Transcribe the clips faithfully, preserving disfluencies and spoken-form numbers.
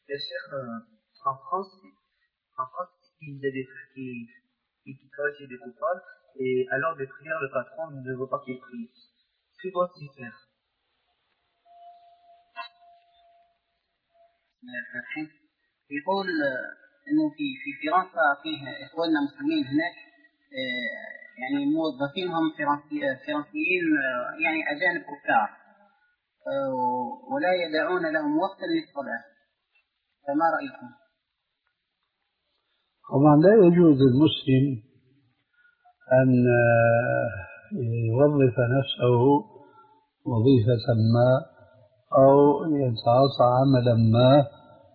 Le chef, euh, en France, en France, il y a des frères qui, qui, qui travaillent chez des coupables, et à l'heure de prière, le patron ne veut pas qu'il prie. Que doit-il faire? الحين يقول انه في في فرنسا فيه اخواننا مسلمين هناك يعني موظفينهم فرنسيين يعني اجانب كفار ولا يدعون لهم وقتا للصلاه، فما رايكم؟ طبعا لا يجوز للمسلم ان يوظف نفسه وظيفه ما او يتعاطى عملا ما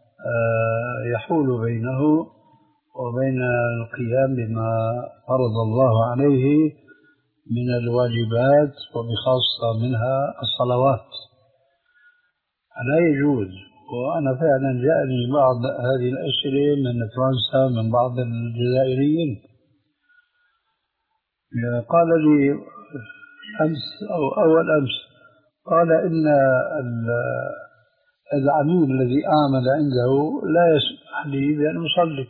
يحول بينه وبين القيام بما فرض الله عليه من الواجبات وبخاصة منها الصلوات. لا يجوز. وأنا فعلا جاءني بعض هذه الأسئلة من فرنسا من بعض الجزائريين، قال لي أمس أو أول أمس، قال إن العميل الذي أعمل عنده لا يسمح لي بأن أصلي.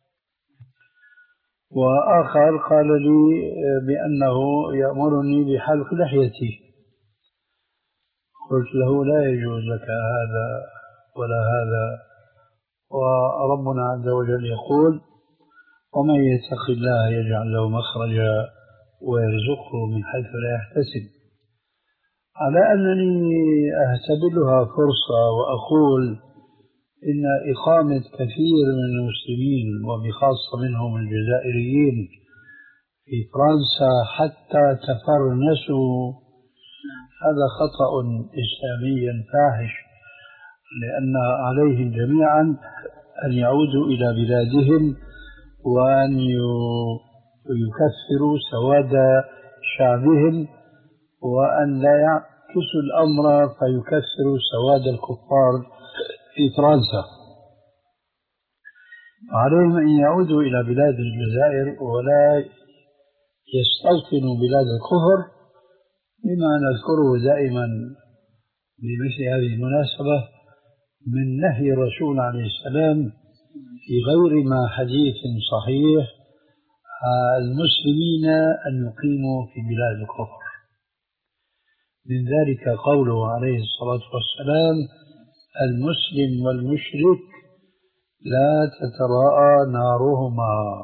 وآخر قال لي بأنه يأمرني بحلق لحيتي. قلت له لا يجوز لك هذا ولا هذا، وربنا عز وجل يقول ومن يتق الله يجعل له مخرجا ويرزقه من حيث لا يحتسب. على أنني أهتبلها فرصة وأقول إن إقامة كثير من المسلمين وبخاصة منهم الجزائريين في فرنسا حتى تفرنسوا هذا خطأ إسلامي فاحش، لأن عليهم جميعا أن يعودوا إلى بلادهم وأن يكثروا سواد شعبهم وأن لا يعكسوا الأمر فيكثروا سواد الكفار في فرنسا. عليهم أن يعودوا إلى بلاد الجزائر ولا يستوطنوا بلاد الكفر، بما نذكره دائما بمثل هذه المناسبة من نهي الرسول عليه السلام في غير ما حديث صحيح المسلمين أن يقيموا في بلاد الكفر. من ذلك قوله عليه الصلاة والسلام المسلم والمشرك لا تتراءى نارهما،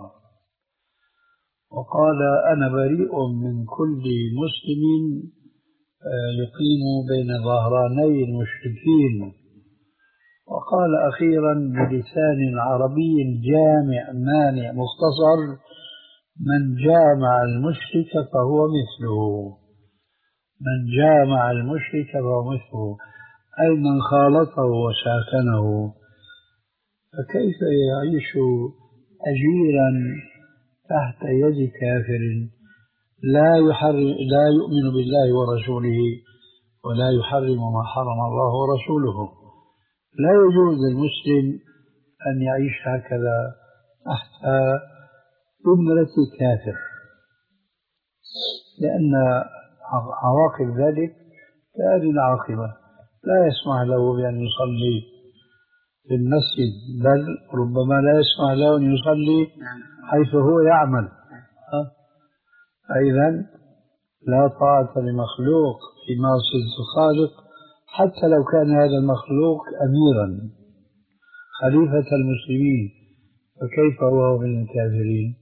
وقال أنا بريء من كل مسلم يقيم بين ظهراني المشركين. وقال أخيرا بلسان عربي جامع مانع مختصر من جامع المشرك فهو مثله، من جامع المشرك فهو مثله، أي من خالطه وساكنه. فكيف يعيش أجيرا تحت يد كافر لا يحرم لا يؤمن بالله ورسوله ولا يحرم ما حرم الله ورسوله؟ لا يجوز للمسلم أن يعيش هكذا تحت أمرة كافر، لأن عواقب ذلك كهذه العاقبة. لا يسمح له بأن يصلي في المسجد، بل ربما لا يسمح له أن يصلي حيث هو يعمل. أيضا لا طاعة لمخلوق في معصية الخالق حتى لو كان هذا المخلوق أميرا خليفة المسلمين، فكيف هو من الكافرين؟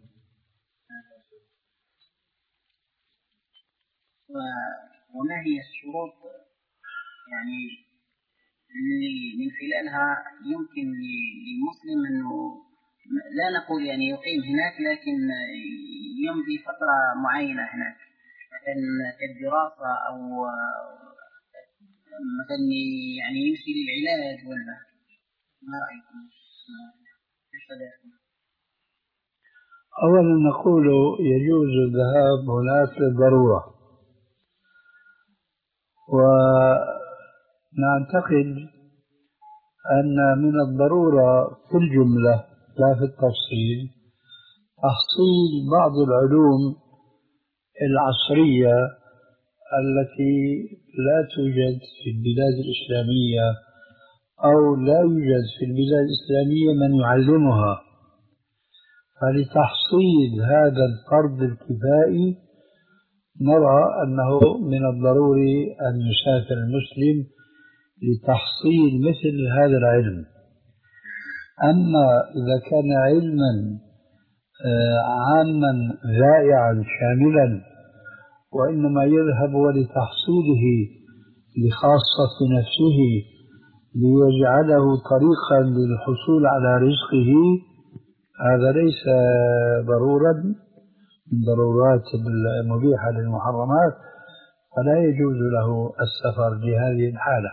وما هي الشروط يعني اللي من خلالها يمكن للمسلم أنه لا نقول يعني يقيم هناك لكن يمضي فترة معينة هناك، مثلا كالدراسة أو مثلا يعني يمشي للعلاج، ولا ما رأيكم؟ أولا نقول يجوز الذهاب هناك للضرورة، ونعتقد أن من الضرورة في الجملة لا في التفصيل تحصيل بعض العلوم العصرية التي لا توجد في البلاد الإسلامية أو لا يوجد في البلاد الإسلامية من يعلمها، فلتحصيل هذا الفرض الكفائي نرى أنه من الضروري أن يسافر المسلم لتحصيل مثل هذا العلم. أما إذا كان علما عاما ذائعا شاملا وإنما يذهب ولتحصيله لخاصة نفسه ليجعله طريقا للحصول على رزقه، هذا ليس ضرورا من ضرورات المبيحة للمحرمات، فلا يجوز له السفر لهذه الحالة.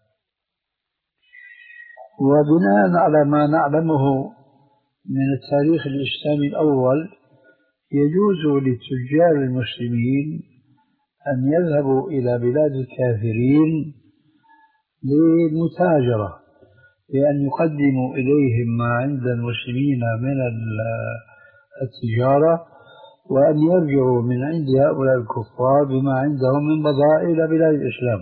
وبناء على ما نعلمه من التاريخ الإسلامي الأول، يجوز للتجار المسلمين أن يذهبوا إلى بلاد الكافرين للمتاجرة، بأن يقدموا إليهم ما عند المسلمين من التجارة، وأن يرجعوا من عند هؤلاء الكفار بما عندهم من بضائع إلى بلاد الإسلام،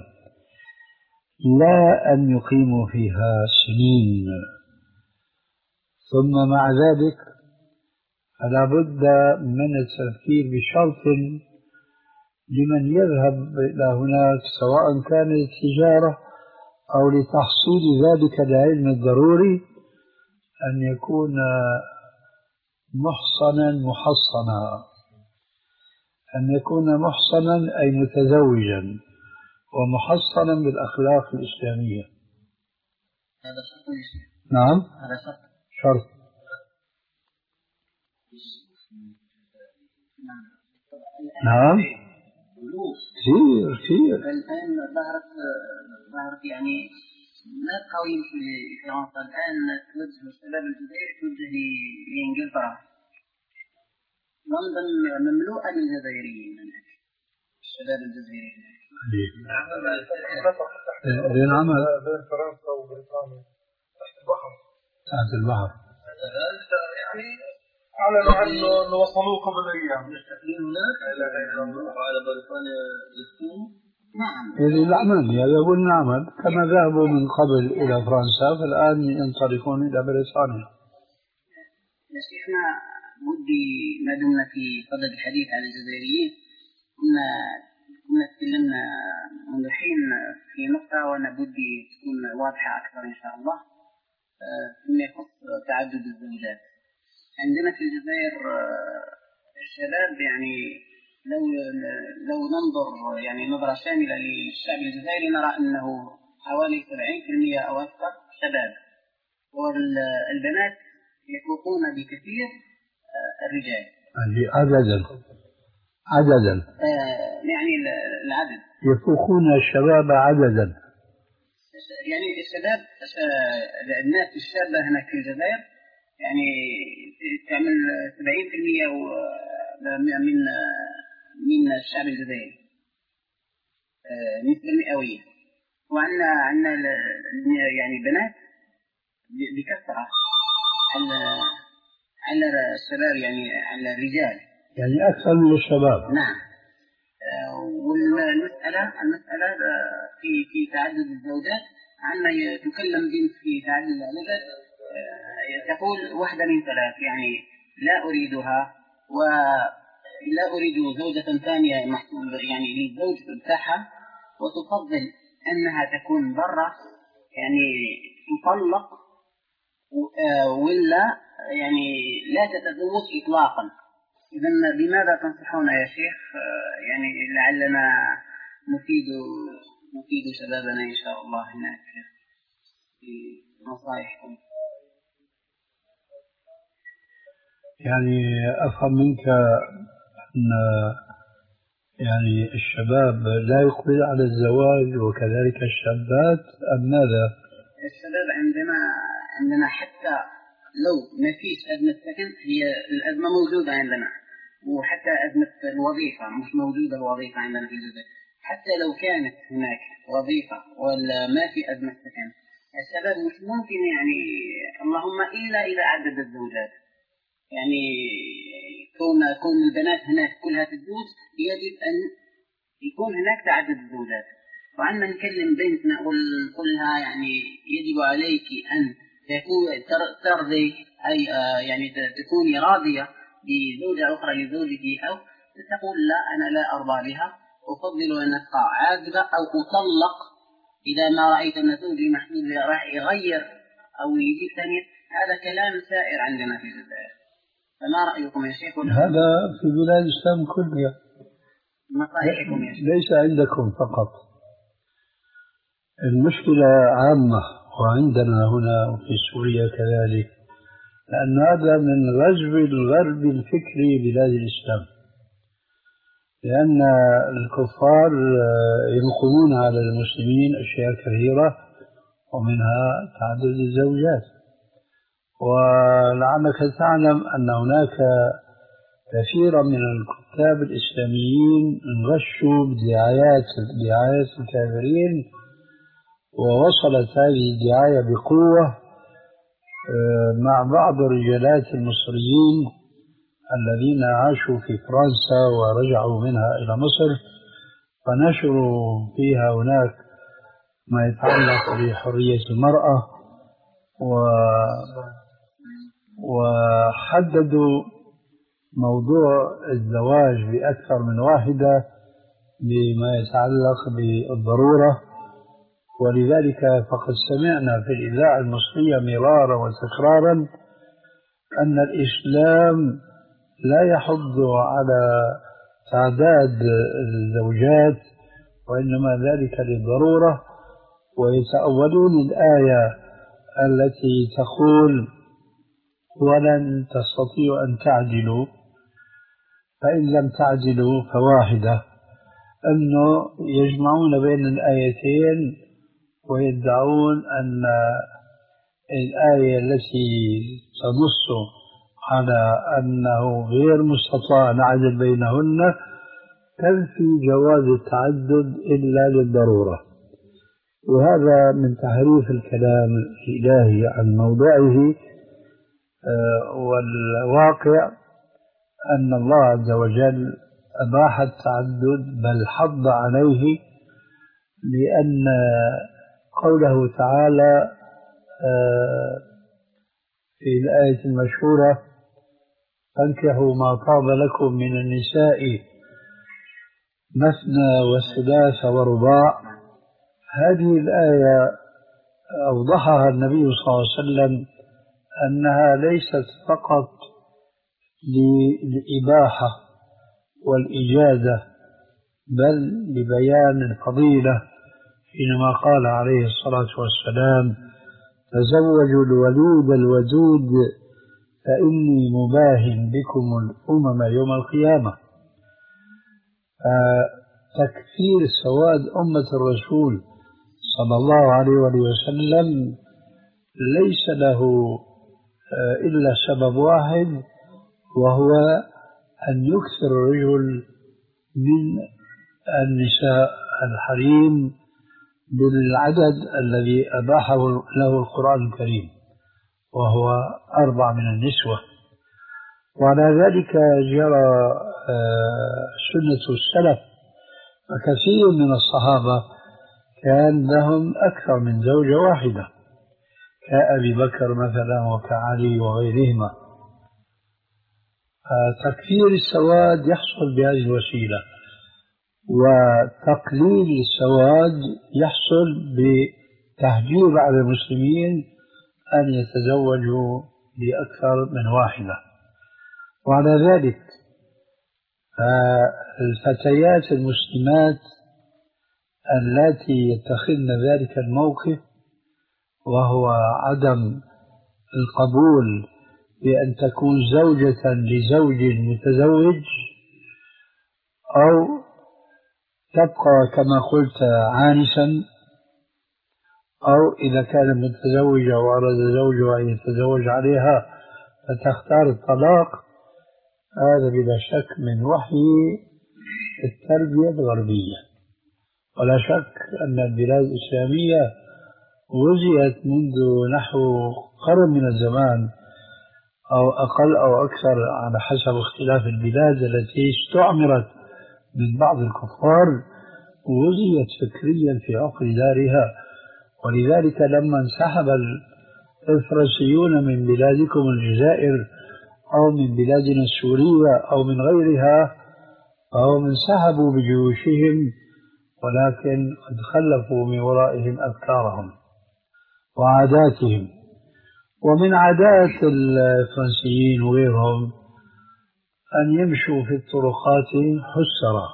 لا أن يقيموا فيها سنين. ثم مع ذلك فلا بد من التفكير بشرط لمن يذهب إلى هناك، سواء كان للتجارة أو لتحصيل ذلك العلم الضروري، أن يكون محصنا محصنا، أن يكون محصنا أي متزوجا ومحصنا بالأخلاق الإسلامية. هذا شرط. نعم هذا شرط. شرط. نعم كثير كثير. الآن ظهرت ظهرت يعني ناس قويين في فرنسا الآن توجه الشباب الجزائري توجه لإنجلترا. لندن مملوءة بالجزائريين، الشباب الجزائريين. بين عمل بين فرنسا وبريطانيا تحت البحر. تحت البحر. يعني أعلنوا عنه وصلوه قبل أيام. مستقلين هناك على بريطانيا يسكنوا. نعم. يعني العمل يذهبون العمل كما ذهبوا من قبل إلى فرنسا، فالآن ينطلقون إلى بريطانيا. يا شيخنا ودي ما دمنا في صدد الحديث عن الجزائريين، كنا كنا تكلمنا منذ حين في نقطة وأنا بدي تكون واضحة أكثر إن شاء الله فيما يخص تعدد الزوجات. عندنا في الجزائر الشباب يعني لو لو ننظر يعني نظرة شاملة للشعب الجزائري نرى أنه حوالي سبعين بالمئة أو أكثر شباب، والبنات يفوقون بكثير الرجال. عددا عددا آه يعني العدد يفوقون الشباب عددا. يعني الشباب الناس الشابة هناك في الجزائر يعني تعمل سبعين بالمئة من من الشعب الجزائري نسبة مئوية، وعندنا عندنا يعني بنات بكثرة على على الشباب يعني على الرجال يعني أكثر من الشباب. نعم. والمسألة المسألة في في تعدد الزوجات عندما يتكلم بنت في تعدد الزوجات تقول واحدة من ثلاث، يعني لا أريدها ولا أريد زوجة ثانية يعني للزوج بتاعها، وتفضل أنها تكون برا يعني تطلق ولا يعني لا تتزوج إطلاقا. إذن بماذا تنصحون يا شيخ يعني لعلنا نفيد نفيد شبابنا إن شاء الله هناك في نصائحكم؟ يعني أفهم منك أن يعني الشباب لا يقبل على الزواج وكذلك الشابات أم ماذا؟ الشباب عندنا عندنا حتى لو ما فيش أزمة سكن، هي الأزمة موجودة عندنا، وحتى أزمة الوظيفة مش موجودة الوظيفة عندنا في الجزائر. حتى لو كانت هناك وظيفة ولا ما في أزمة سكن، الشباب مش ممكن يعني اللهم إلا إذا عدد الزوجات، يعني كون كون البنات هناك كلها تتزوج يجب أن يكون هناك تعدد الزوجات. وعندما نكلم بنتنا نقول لها يعني يجب عليك أن تكون ترضي أي يعني تكوني راضية بزوجة أخرى لزوجك، أو تقول لا أنا لا أرضى بها، أفضل أن أبقى عازبة أو أطلق إذا ما رأيت أن زوجي محدود راح يغير أو يجيب ثانية. هذا كلام سائر عندنا في الجزائر، فما رأيكم يا شيخ؟ هذا في بلاد الإسلام كلها، نصائحكم يا شيخ. ليس عندكم فقط، المشكلة عامة وعندنا هنا وفي سوريا كذلك، لأن هذا من غزو الغرب الفكري بلاد الإسلام، لأن الكفار ينقمون على المسلمين أشياء كثيرة ومنها تعدد الزوجات. ولعلك تعلم أن هناك كثيرا من الكتاب الإسلاميين غشوا بدعايات دعايات الكافرين، ووصلت هذه الدعاية بقوة مع بعض الرجالات المصريين الذين عاشوا في فرنسا ورجعوا منها إلى مصر، فنشروا فيها هناك ما يتعلق بحرية المرأة، وحددوا موضوع الزواج بأكثر من واحدة بما يتعلق بالضرورة. ولذلك فقد سمعنا في الإذاعة المصرية مرارا وتكرارا أن الإسلام لا يحض على تعداد الزوجات، وإنما ذلك للضرورة، ويتأولون الآية التي تقول ولن تستطيعوا أن تعدلوا فإن لم تعدلوا فواحدة، أنه يجمعون بين الآيتين ويدعون أن الآية التي تنص على أنه غير مستطاع نعدل بينهن تنفي جواز التعدد إلا للضرورة. وهذا من تحريف الكلام الإلهي عن موضعه، والواقع أن الله عز وجل أباح التعدد بل حض عليه، لأن قوله تعالى في الآية المشهورة فانكحوا ما طاب لكم من النساء مثنى وثلاث ورباع، هذه الآية أوضحها النبي صلى الله عليه وسلم أنها ليست فقط للإباحة والإجازة بل لبيان الفضيلة، حينما قال عليه الصلاة والسلام تزوجوا الولود الودود فإني مباهن بكم الأمم يوم القيامة. تكثير سواد أمة الرسول صلى الله عليه وسلم ليس له إلا سبب واحد، وهو أن يكثر الرجل من النساء الحريم بالعدد الذي أباحه له القرآن الكريم، وهو أربع من النسوة. وعلى ذلك جرى سنة السلف، فكثير من الصحابة كان لهم أكثر من زوجة واحدة كأبي بكر مثلا وكعلي وغيرهما. تكثير السواد يحصل بهذه الوسيلة، وتقليل السواد يحصل بتهجير على المسلمين أن يتزوجوا بأكثر من واحدة. وعلى ذلك الفتيات المسلمات التي يتخذن ذلك الموقف، وهو عدم القبول بأن تكون زوجة لزوج متزوج، أو تبقى كما قلت عانسا، أو إذا كان متزوجة وأراد زوجها أن يتزوج عليها فتختار الطلاق، هذا بلا شك من وحي التربية الغربية. ولا شك أن البلاد الإسلامية غزيت منذ نحو قرن من الزمان أو أقل أو أكثر على حسب اختلاف البلاد التي استعمرت من بعض الكفار، وزيت فكريا في عقر دارها. ولذلك لما انسحب الفرنسيون من بلادكم الجزائر أو من بلادنا السورية أو من غيرها فهم انسحبوا بجيوشهم، ولكن قد خلفوا من ورائهم أفكارهم وعاداتهم. ومن عادات الفرنسيين وغيرهم أن يمشوا في الطرقات حسرة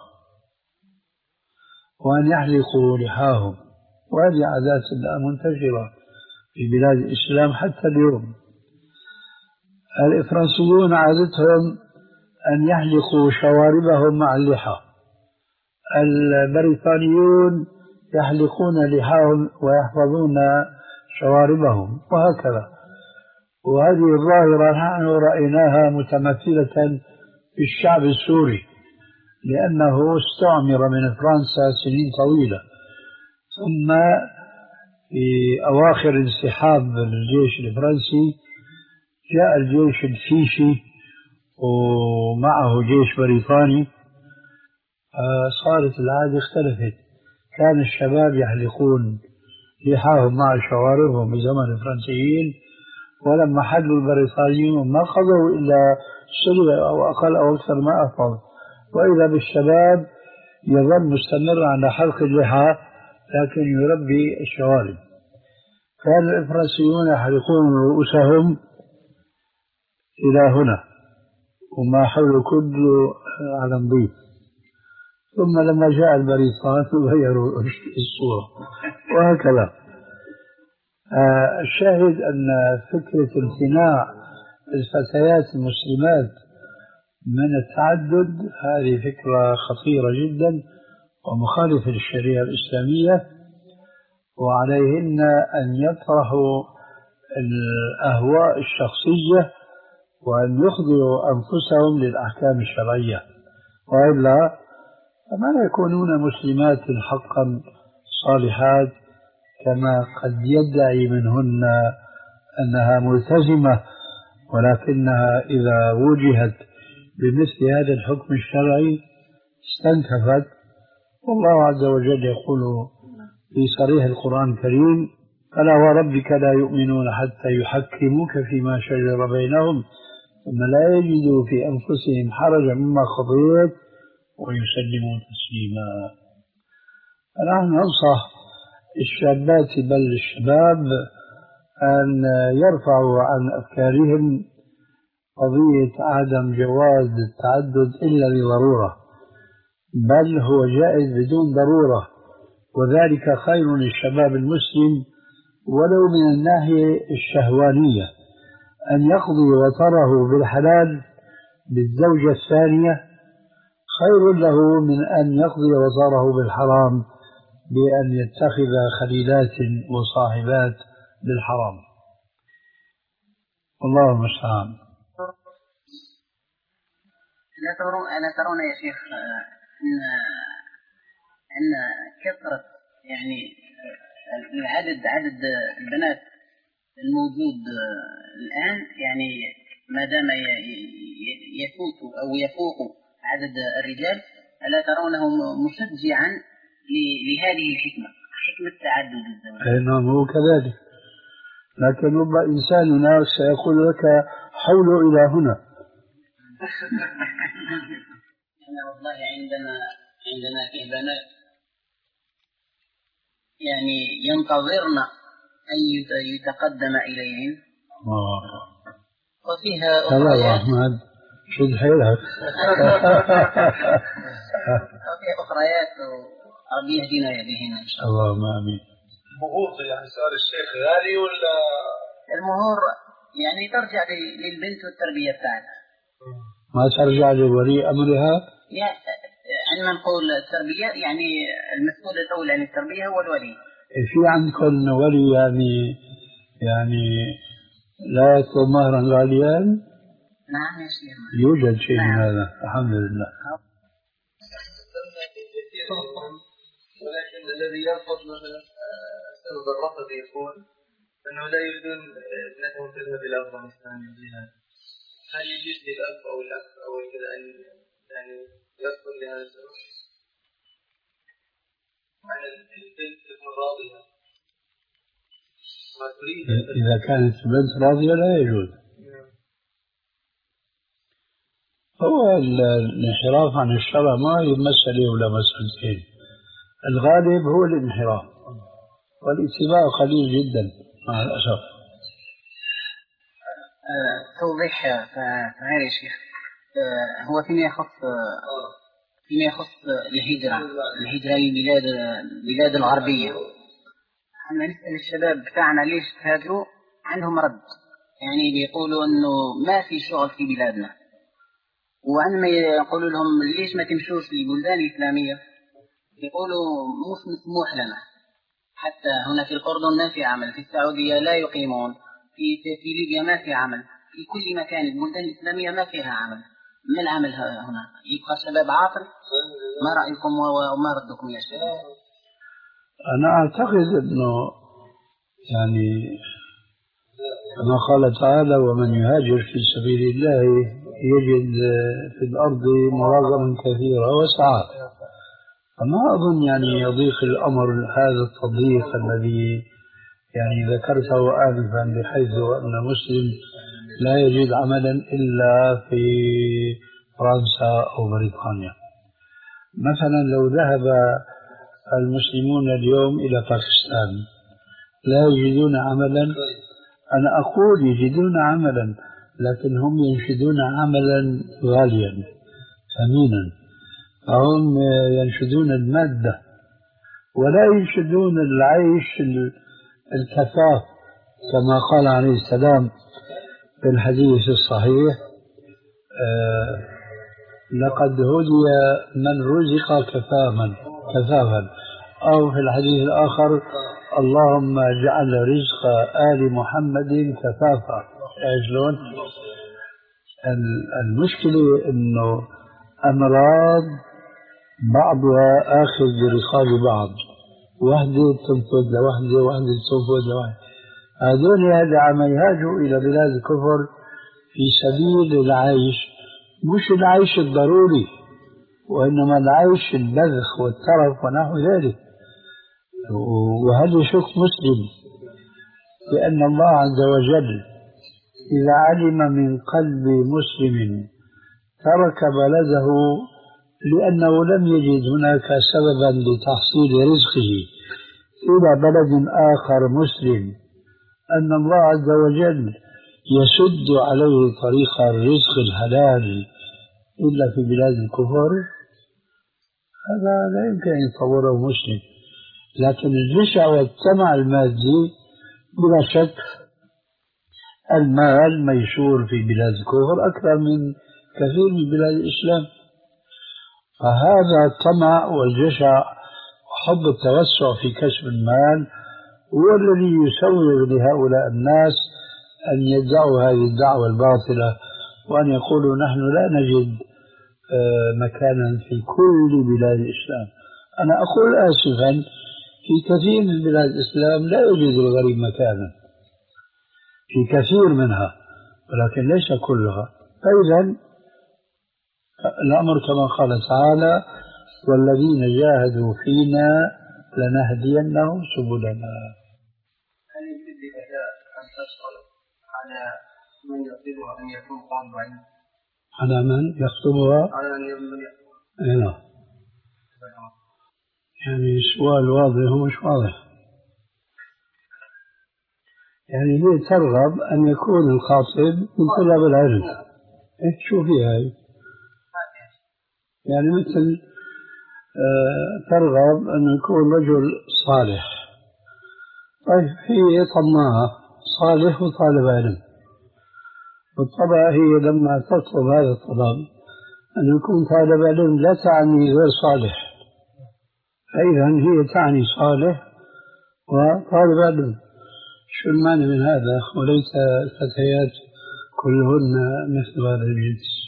وأن يحلقوا لحاهم، وهذه عادات منتشرة في بلاد الإسلام حتى اليوم. الفرنسيون عادتهم أن يحلقوا شواربهم مع اللحى، البريطانيون يحلقون لحاهم ويحفظون شواربهم، وهكذا. وهذه الظاهرة نحن رأيناها متمثلة في الشعب السوري، لأنه استعمر من فرنسا سنين طويلة، ثم في أواخر انسحاب الجيش الفرنسي جاء الجيش الفيشي ومعه جيش بريطاني، صارت العادة اختلفت. كان الشباب يحلقون لحاهم مع شواربهم بزمن الفرنسيين، ولما حلوا البريطانيين ما قضوا إلا سنة أو أقل أو أكثر ما أفضل، وإذا بالشباب يظل مستمر على حلق اللحى لكن يربي الشوارب. كان الفرنسيون يحلقون رؤوسهم إلى هنا وما حول كله على نظيف، ثم لما جاء البريطان غيروا الصورة، وهكذا. آه الشاهد أن فكرة امتناع الفتيات المسلمات من التعدد هذه فكرة خطيرة جدا ومخالفة للشريعة الإسلامية، وعليهن أن يطرحوا الأهواء الشخصية وأن يخضعوا أنفسهم للأحكام الشرعية، وإلا فما يكونون مسلمات حقا صالحات كما قد يدعي منهن أنها ملتزمة، ولكنها إذا وجهت بمثل هذا الحكم الشرعي استنكفت. والله عز وجل يقول في صريح القرآن الكريم: فلا وربك لا يؤمنون حتى يحكموك فيما شجر بينهم ثم لا يجدوا في أنفسهم حرجا مما قضيت ويسلموا تسليما. فنحن ننصح الشابات بل الشباب أن يرفعوا عن أفكارهم قضية عدم جواز التعدد إلا لضرورة، بل هو جائز بدون ضرورة، وذلك خير للشباب المسلم ولو من الناحية الشهوانية، أن يقضي وطره بالحلال بالزوجة الثانية خير له من أن يقضي وطره بالحرام بأن يتخذ خليلات وصاحبات بالحرام. الله المستعان. ألا ترون ألا ترون يا شيخ أن أن كثرة يعني العدد عدد البنات الموجود الآن يعني ما دام يفوت أو يفوق عدد الرجال، ألا ترونه مشجعا لهذه الحكمة، حكمة تعدد الزوجات؟ نعم هو كذلك، لكن رب إنسان سيقول لك حوله إلى هنا. أنا والله عندنا عندنا في بنات يعني ينتظرن أن يتقدم إليهن، وفيها أخريات شد حيلك. وفيها أخريات ربي يهدينا بهن إن شاء الله. اللهم آمين. مهور يعني سؤال الشيخ غالي ولا؟ المهور يعني ترجع للبنت والتربية بتاعتها، ما ترجع لولي أمرها؟ يعني عندما نقول التربية يعني المسؤول الأول عن التربية هو الولي. في عندكم ولي يعني يعني لا يطلب مهرا غاليا؟ نعم يا شيخ يوجد شيء نعم. من هذا الحمد لله. ولكن الذي يرفض مثلا سبب الرفض يكون أنه لا يريدون ابنتهم تذهب إلى أفغانستان للجهاد، هل يجوز للأب أو الأخ أو كذا أن يعني يرفض لهذا السبب؟ إذا كانت البنت راضية لا يجوز. هو الانحراف عن الشرع ما هي مسألة ولا مسألتين، الغالب هو الانحراف والاتباع قليل جدا مع الأسف. أه توضيح فعلي يا شيخ. أه هو فيما يخص فيما يخص الهجرة الهجرة للبلاد البلاد الغربية، احنا نسأل الشباب بتاعنا ليش تهاجروا، عندهم رد، يعني بيقولوا انه ما في شغل في بلادنا، وعندما يقولوا لهم ليش ما تمشوش للبلدان الإسلامية يقولوا مش مسموح لنا، حتى هنا في الأردن ما في عمل، في السعودية لا يقيمون، في في ليبيا ما في عمل، في كل مكان البلدان الإسلامية ما فيها عمل. ما العمل هنا؟ يبقى الشباب عاطل؟ ما رأيكم وما ردكم يا شباب؟ أنا أعتقد أنه يعني كما قال تعالى ومن يهاجر في سبيل الله يجد في الأرض مراغما كثيرا وسعة، فما أظن يعني يضيق الأمر هذا التضييق الذي يعني ذكرته آنفا، بحيث أن مسلم لا يجد عملا إلا في فرنسا أو بريطانيا. مثلا لو ذهب المسلمون اليوم إلى باكستان لا يجدون عملا، أنا أقول يجدون عملا لكن هم ينشدون عملا غاليا ثمينا، فهم ينشدون المادة ولا ينشدون العيش الكفاف، كما قال عليه السلام في الحديث الصحيح آه لقد هدي من رزق كفافا كفافا، أو في الحديث الآخر اللهم اجعل رزق آل محمد كفافا. شلون؟ المشكلة إنه أمراض بعضها آخذ برقاب بعض، وحدة تنفذ لوحدة وحدة تنفذ لوحدة، هذول هذا عم يهاجوا إلى بلاد الكفر في سبيل العيش، مش العيش الضروري وإنما العيش البذخ والترف ونحو ذلك. وهذا شك مسلم، لأن الله عز وجل إذا علم من قلب مسلم ترك بلده لأنه لم يجد هناك سببا لتحصيل رزقه إلى بلد آخر مسلم، أن الله عز وجل يسد عليه طريق الرزق الحلال إلا في بلاد الكفر، هذا لا يمكن أن يتصوره مسلم. لكن الجشع والطمع المادي بلا شك المال ميسور في بلاد الكفر أكثر من كثير من بلاد الإسلام، فهذا الطمع والجشع وحب التوسع في كسب المال هو الذي يسوغ لهؤلاء الناس أن يدعوا هذه الدعوة الباطلة وأن يقولوا نحن لا نجد مكانا في كل بلاد الإسلام. أنا أقول آسفا في كثير من بلاد الإسلام لا يوجد الغريب مكانا، في كثير منها ولكن ليس كلها. فإذا الأمر كما قال تعالى والذين جاهدوا فينا لنهدينهم سبلنا. هل يجب للأداء أن تشترط على من يطلبها أن يكون طالب علم؟ على من يخطبها؟ على أن يكون. نعم. يعني سؤال واضح ومش واضح. يعني هي ترغب أن يكون الخاطب من طلاب العلم. إيه شو فيها هاي؟ يعني مثل آه ترغب أن يكون رجل صالح. طيب هي طماعة صالح وطالب علم، بالطبع هي لما تطلب هذا الطلب أن يكون طالب علم لا تعني غير صالح، فإذا هي تعني صالح وطالب علم. شو المعنى من هذا؟ وليس الفتيات كلهن مثل هذا الجنس.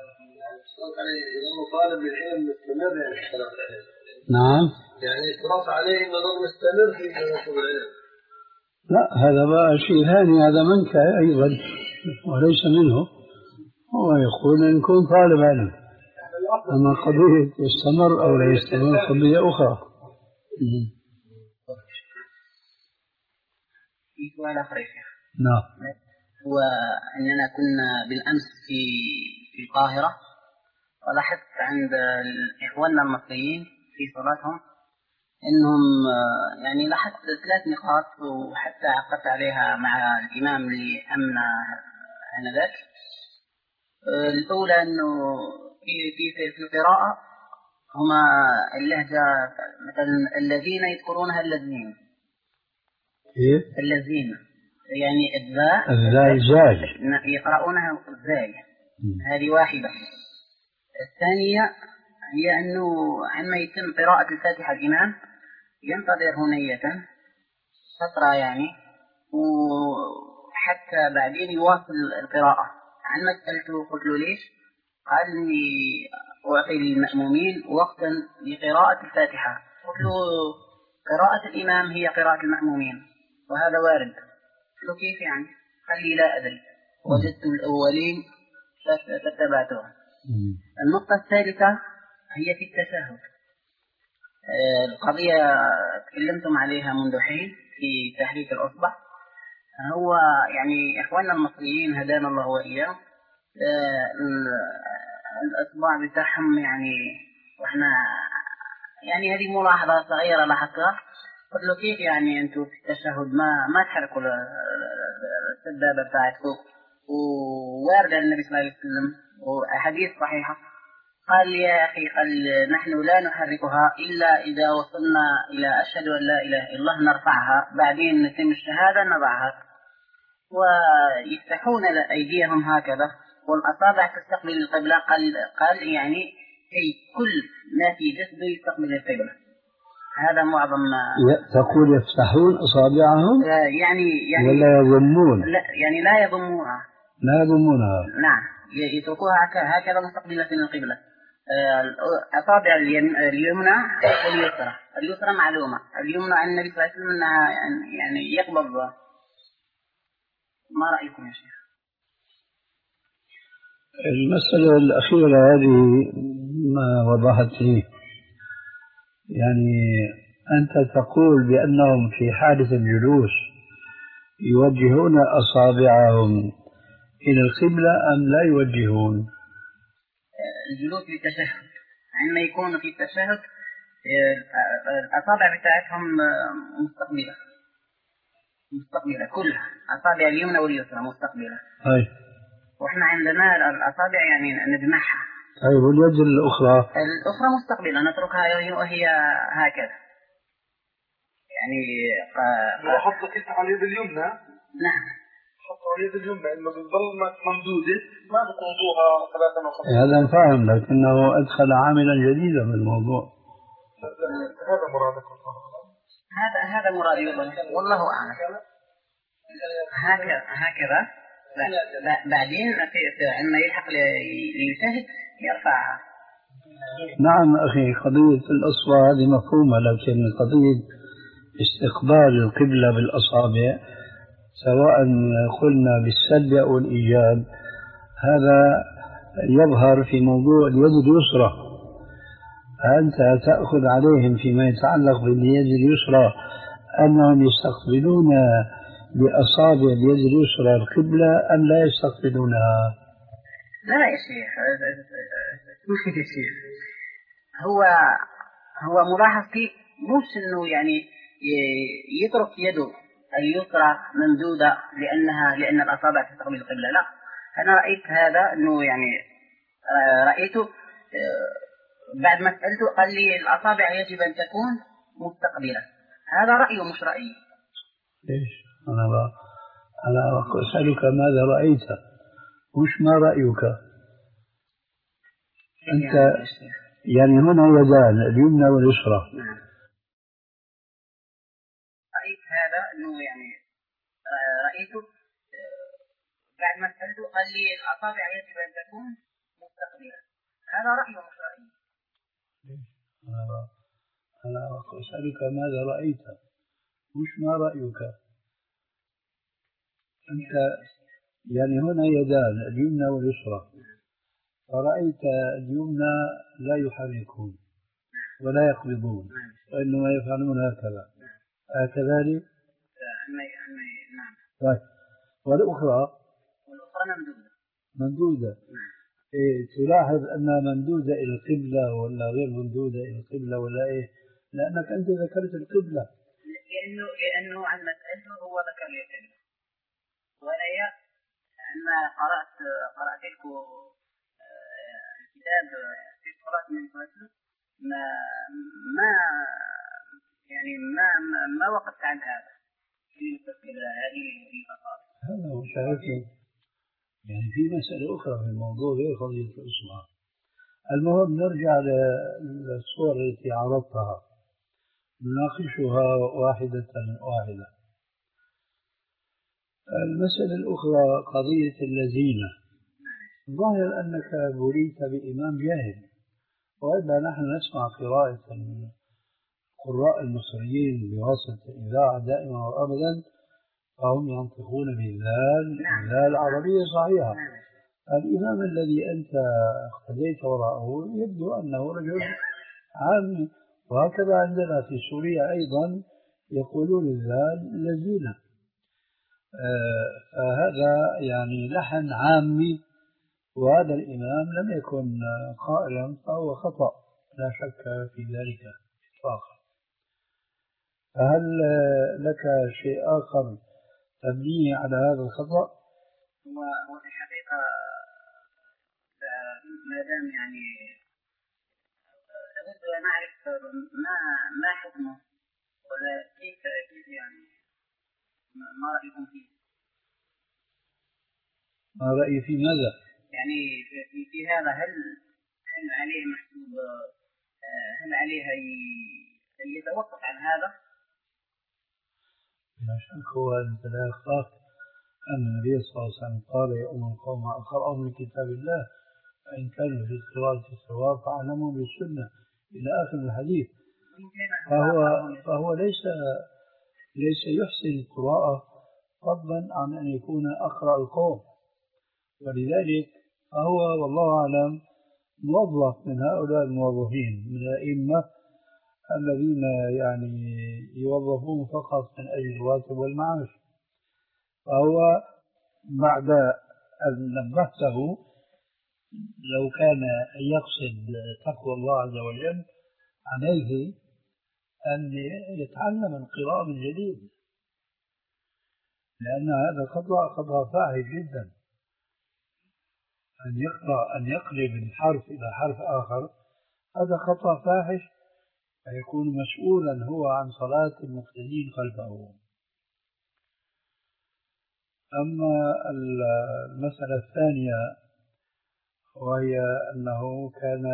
طالب العلم مستمر يعني اشتراط عليه. نعم. يعني اشتراط عليه انه ضل مستمر في طلب العلم. لا هذا بقى شيء ثاني، هذا منك ايضا وليس منه. هو يقول ان يكون طالب علم، اما قضيه يستمر او لا يستمر قضيه اخرى. في سؤال آخر يا شيخ. نعم. هو أننا كنا بالأمس في في القاهرة، ولاحظت عند إخواننا المصريين في صلاتهم أنهم يعني لاحظت ثلاث نقاط وحتى عقدت عليها مع الإمام لأمن آنذاك. الأولى أنه في في في القراءة هما اللهجة مثلا الذين يذكرونها الذين إيه؟ الذين يعني الذاء الذاء زاي يقرؤونها زاي. هذه واحدة. الثانية هي أنه عندما يتم قراءة الفاتحة الإمام ينتظر هنية فترة يعني، وحتى بعدين يواصل القراءة. عندما سألته قلت له ليش؟ قال إني أعطي للمأمومين وقتا لقراءة الفاتحة. قلت له قراءة الإمام هي قراءة المأمومين وهذا وارد. قلت له كيف يعني؟ قال لي لا أدري، وجدت الأولين فاتبعتهم. النقطة الثالثة هي في التشهد. القضية تكلمتم عليها منذ حين في تحريك الأصبع. هو يعني إخواننا المصريين هدانا الله وإياهم الأصبع بتاعهم يعني، وإحنا يعني هذه ملاحظة صغيرة لاحظتها. قلت له كيف يعني أنتوا في التشهد ما ما تحركوا السبابة بتاعتكم ووارد النبي صلى الله عليه وسلم وأحاديث صحيحة. قال لي يا أخي قال نحن لا نحركها إلا إذا وصلنا إلى أشهد أن لا إله إلا الله نرفعها، بعدين نتم الشهادة نضعها، ويفتحون أيديهم هكذا والأصابع تستقبل القبلة. قال قال يعني أي كل ما في جسده يستقبل القبلة. هذا معظم تقول يفتحون أصابعهم يعني يعني ولا يضمون؟ لا يعني لا يضمونها. لا يضمونها. نعم يتركوها هكذا مستقبلة القبلة. أصابع اليمنى واليسرى. اليسرى معلومة، اليمنى عن النبي صلى الله عليه وسلم أنها يعني يقبض. ما رأيكم يا شيخ؟ المسألة الأخيرة هذه ما وضحت لي، يعني أنت تقول بأنهم في حالة الجلوس يوجهون أصابعهم إلى القبلة أم لا يوجهون؟ الجلوس للتشهد، عندما يكون في التشهد الأصابع بتاعتهم مستقبلة مستقبلة كلها، أصابع اليمنى واليسرى مستقبلة. أي. وإحنا عندنا الأصابع يعني نجمعها. طيب واليد الأخرى؟ الأخرى مستقبلة نتركها وهي هكذا. يعني لو حطت كيف على اليد اليمنى. نعم. حطوا على اليد اليمنى إنه بتضل ممدودة ما بتوضوها ثلاثة وخمسة. هذا فاهم، لكنه أدخل عاملا جديدا بالموضوع. هذا مرادك. هذا هذا مرادي والله أعلم. هكذا هكذا بعدين عندما يلحق ليشهد يرفعها. نعم أخي، قضية الأصبع هذه مفهومة، لكن قضية استقبال القبلة بالأصابع سواء قلنا بالسلب أو الإيجاب هذا يظهر في موضوع اليد اليسرى. أنت تأخذ عليهم فيما يتعلق باليد اليسرى أنهم يستقبلون بأصابع اليد اليسرى القبلة أم لا يستقبلونها؟ لا يا شيخ، يا شيخ هو هو ملاحظتي مش إنه يعني يترك يده اليسرى ممدودة لأنها لأن الأصابع تستقبل القبلة. لا، أنا رأيت هذا إنه يعني رأيته بعد ما سألته قال لي الأصابع يجب أن تكون مستقبلة. هذا رأيه مش رأيي. ليش؟ أنا ب... أنا أسألك ماذا رأيت مش ما رأيك أنت. يعني هنا يدان اليمنى واليسرى. نعم. رأيت هذا إنه يعني رأيته بعد ما سألته قال لي الأصابع يجب أن تكون مستقبلة. هذا رأيه مش رأيي. أنا ب... أنا أسألك ماذا رأيت مش ما رأيك أنت. يعني هنا يدان اليمنى واليسرى، فرأيت اليمنى لا يحركون ولا يقبضون، وإنما يفعلون هكذا. هكذا نعم. طيب، والأخرى والأخرى ممدودة. ممدودة. إيه، تلاحظ أنها ممدودة إلى القبلة ولا غير ممدودة إلى القبلة ولا إيه؟ لأنك أنت ذكرت القبلة. لأنه لأنه عن مسألته هو ذكر لي القبلة، وأنا عندما قرأت قرأت لكم الكتاب في الصلاة من فاتل ما ما يعني ما ما, ما وقفت عن هذا في هذه الفقرات. هذا هو شايفه. يعني في مسألة أخرى في الموضوع غير قضية الإصلاح. المهم نرجع للصور التي عرضتها نناقشها واحدة واحدة. المسألة الأخرى قضية الذين. ظاهر أنك بليت بإمام جاهل، وإلا نحن نسمع قراءة القراء المصريين بواسطة الإذاعة دائما وأبدا فهم ينطقون بالذال ذال عربية صحيحة. الإمام الذي أنت اقتديت وراءه يبدو أنه رجل عامي، وهكذا عندنا في سوريا أيضا يقولون الذال الذين. آه فهذا يعني لحن عامي، وهذا الإمام لم يكن قائلا فهو خطأ لا شك في ذلك إطلاقا. فهل لك شيء آخر تبنيه على هذا الخطأ؟ هو في الحقيقة ما دام يعني أود أن أعرف ما ما حكمه ولا كيف كيف يعني ما رأيكم فيه؟ ما رأيي في ماذا؟ يعني في, في هذا هل هل عليه محسوب هل عليه أن يتوقف عن هذا؟ لا شك. هو أنت لا يخفاك أن النبي صلى الله عليه وسلم قال يا أم القوم أقرأهم من كتاب الله فإن كانوا في قراءة الصواب فاعلموا بالسنة إلى آخر الحديث. فهو فهو ليس ليس يحسن القراءة فضلا عن أن يكون أقرأ القوم، ولذلك فهو والله أعلم موظف من هؤلاء الموظفين من الأئمة الذين يعني يوظفون فقط من أجل الراتب والمعاش. فهو بعد أن نبهته لو كان يقصد تقوى الله عز وجل عليه أن يتعلم القراءة من جديد، لأن هذا خطأ خطأ فاحش جدا. أن يقرأ أن يقلب من حرف إلى حرف آخر هذا خطأ فاحش، فيكون مسؤولا هو عن صلاة المقتدين خلفه. أما المسألة الثانية وهي أنه كان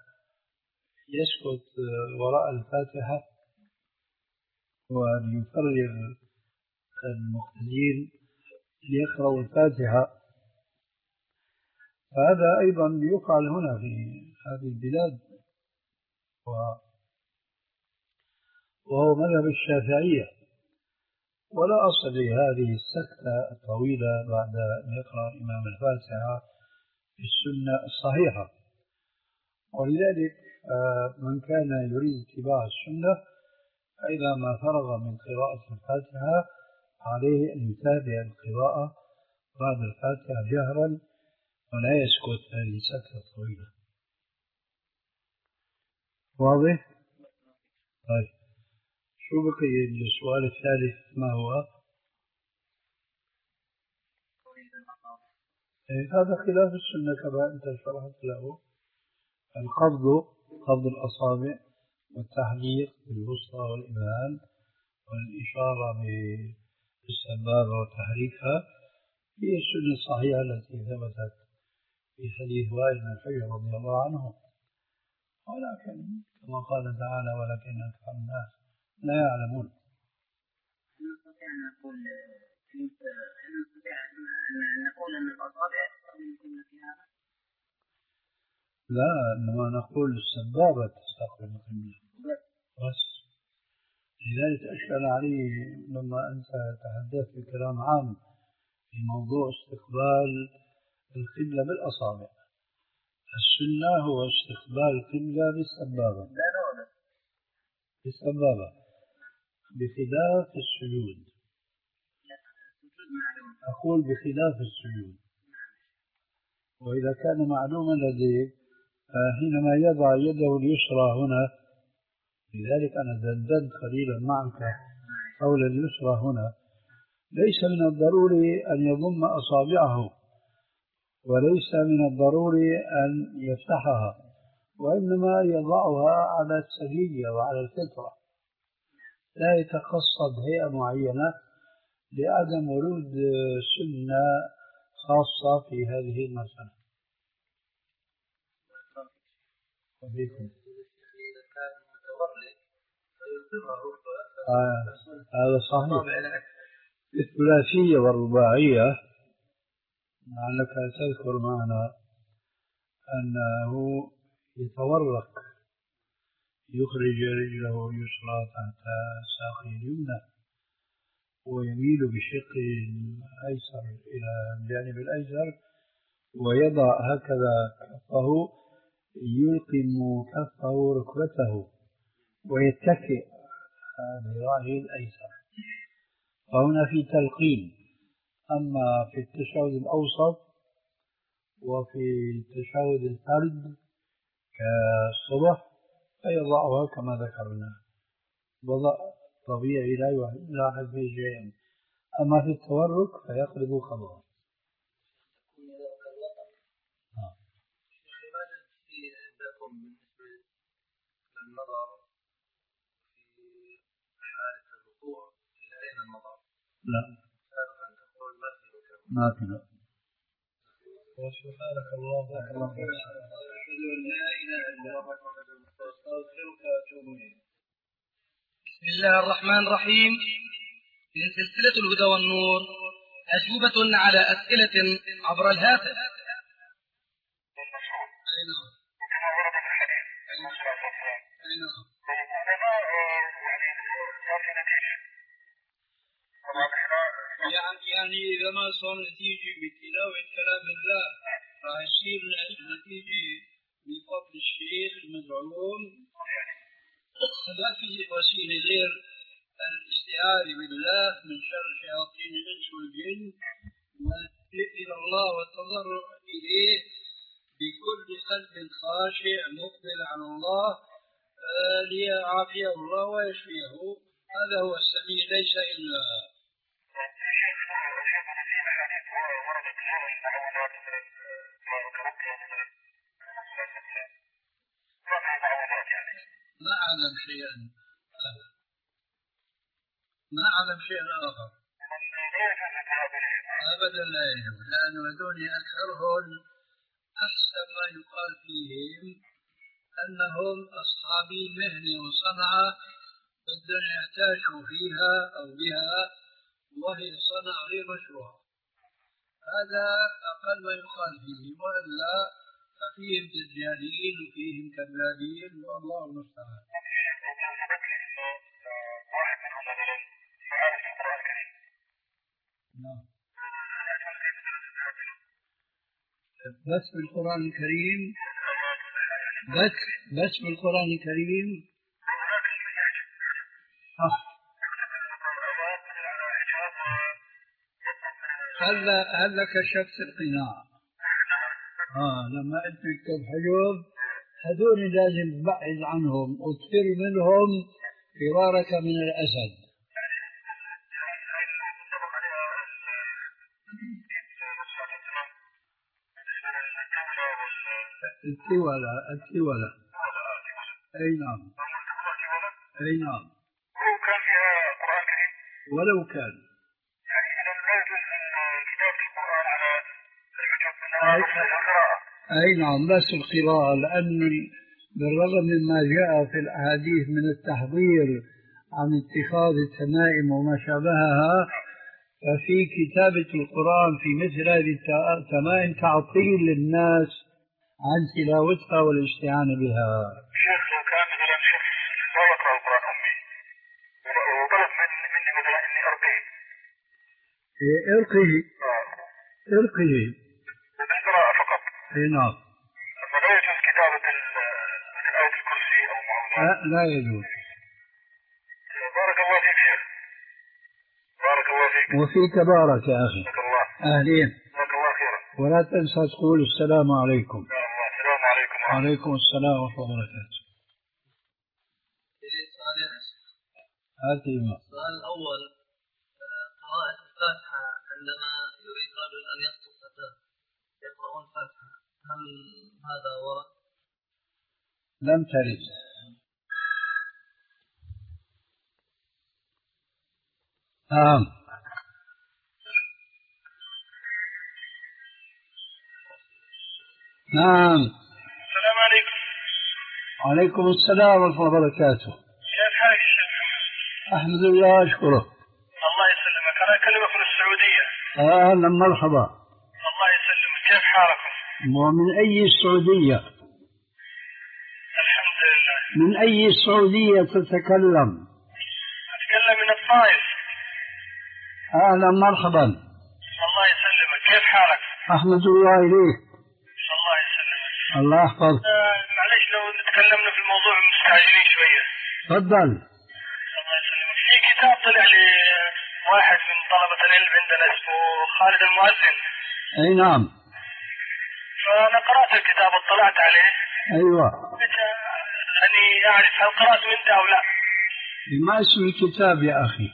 يسكت وراء الفاتحة وأن يفرغ المقتدين ليقرأوا الفاتحة، فهذا أيضا يفعل هنا في هذه البلاد، وهو مذهب الشافعية. ولا أصل لهذه السكتة الطويلة بعد أن يقرأ الإمام الفاتحة في السنة الصحيحة. ولذلك من كان يريد اتباع السنة فإذا ما فرغ من قراءة الفاتحة عليه أن يتابع القراءة بعد الفاتحة جهرا ولا يسكت هذه السكتة الطويلة. واضح؟ طيب، شو بقي السؤال الثالث ما هو؟ هذا خلاف السنة كما أنت شرحت له. القبض قبض الأصابع والتحليق بالوسطى والإبهام والإشارة بالسبابة وتحريكها هي السنة الصحيحة التي ثبتت في حديث وائل بن حجر رضي الله عنه. ولكن كما قال تعالى ولكن أكثر الناس لا يعلمون. هل نستطيع أن نقول هل نستطيع أن نقول أن الأصابع تستخدم القبلة في هذا؟ لا، إنما نقول السبابة تستقبل القبلة بس. لذلك أشكل علي لما أنت تحدثت بكلام عام في موضوع استقبال القبلة بالأصابع. السنة هو استقبال القبلة بالسبابة. لا لا السبابة بخلاف السجود. أقول بخلاف السجود. وإذا كان معلوما لديك حينما يضع يده اليسرى هنا، لذلك أنا دندنت قليلا معك حول اليسرى هنا، ليس من الضروري أن يضم أصابعه وليس من الضروري أن يفتحها، وإنما يضعها على السجية وعلى الفطرة، لا يتقصد هيئة معينة لعدم ورود سنة خاصة في هذه المسألة. وبيكم. آه هذا صحيح. الثلاثية والرباعية لعلك تذكر معنا أنه يتورق، يخرج رجله اليسرى تحت ساقه اليمنى ويميل بشق الأيسر إلى الجانب الأيسر ويضع هكذا كفه، يلقم كفه ركبته ويتكئ على ذراعه الأيسر، فهنا في تلقين. أما في التشهد الأوسط وفي التشهد الفرد كالصبح فيضعها كما ذكرنا وضع طبيعي لا يلاحظ فيه شيئا. أما في التورك فيقلب خبره. لا ما في. وسبحانك اللهم وبحمدك أشهد أن لا إله إلا أنت أستغفرك وأتوب إليك. بسم الله الرحمن الرحيم. من سلسلة الهدى والنور أجوبة على أسئلة عبر الهاتف. يعني إذا ما صار نتيجة بتلاوة كلام الله راح يصير نتيجة بفضل الشيخ المدعوم. لا في وسيلة غير الاستعاذة بالله من شر شياطين الإنس والجن واللجوء إلى الله والتضرع إليه بكل قلب خاشع مقبل على الله ليعافيه الله ويشفيه. هذا هو السبيل، ليس إلا ما أعلم شيئا ما أعلم شيئا آخر أبدا لا يجوز، لأن هذول أكثرهم أحسن ما يقال فيهم أنهم أصحابي مهنة وصنعة بدهم يعتاشوا فيها أو بها وهي صنعة غير مشروعة. هذا أقل ما يقال فيهم، وإلا ففيهم دجالين وفيهم كذابين والله المستعان. بس بالقرآن الكريم بس بس بالقرآن الكريم هلا هلا كشفت القناع. اه لما انت تكتب حجوب هذول لازم تبعد عنهم وتفر منهم فرارك من الاسد. التولى التولى اي نعم اي نعم ولو كان أي نعم بس القراءة، لأن بالرغم مما جاء في الأحاديث من التحذير عن اتخاذ التمائم وما شابهها، ففي كتابة القرآن في مثل هذه التمائم تعطيل للناس عن تلاوتها والاستعانة بها. شيخ لو كان مثلا شخص لا يقرأ القرآن أمي وطلب مني مثلا إني أرقيه. ارقيه ارقيه بالقراءة فقط. اي نعم. فلا يجوز كتابة الآية الكرسي أو معوذات. لا لا يجوز وفيك بارك يا أخي. جزاك الله. أهلين. جزاك الله خيرا. ولا تنسى تقول السلام عليكم. السلام عليكم. وعليكم السلام ورحمة الله وبركاته. هات إيمان. السؤال الأول قراءة الفاتحة عندما يريد رجل أن يخطب فتاة يقرؤون الفاتحة، هل هذا ورد؟ لم ترد. نعم. نعم. السلام عليكم. وعليكم السلام ورحمة الله وبركاته. كيف حالك يا شيخ محمد؟ الحمد لله أشكره. الله يسلمك، أنا أكلمك من السعودية. أهلا مرحبا. الله يسلمك، كيف حالكم؟ ومن أي السعودية؟ الحمد لله. من أي السعودية تتكلم؟ أتكلم من الطائف. أهلا مرحبا. الله يسلمك، كيف حالك؟ أحمد الله إليك. الله يسلمك. الله يحفظك. آه معلش لو تكلمنا في الموضوع مستعجلين شوية. تفضل. الله يسلمك. في كتاب طلع لي واحد من طلبة العلم عندنا اسمه خالد المؤذن. أي نعم. فأنا قرأت الكتاب واطلعت عليه. أيوة. يعني أعرف هل قرأت منه أو لا. ما اسم الكتاب يا أخي؟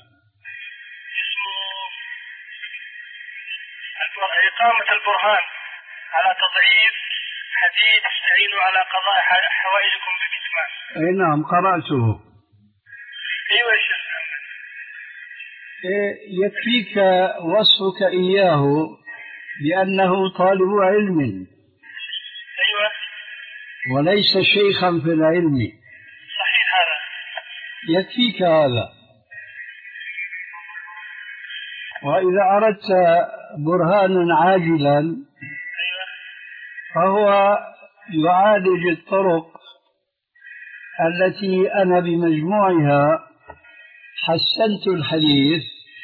إقامة البرهان على تضعيف حديث استعينوا على قضاء حوائجكم بالكتمان. أي نعم قرأته. أيوة يا شيخ محمد. يكفيك وصفك إياه بأنه طالب علم. أيوة. وليس شيخا في العلم. صحيح هذا. يكفيك هذا. وإذا أردت برهانا عاجلا فهو يعالج الطرق التي أنا بمجموعها حسنت الحديث،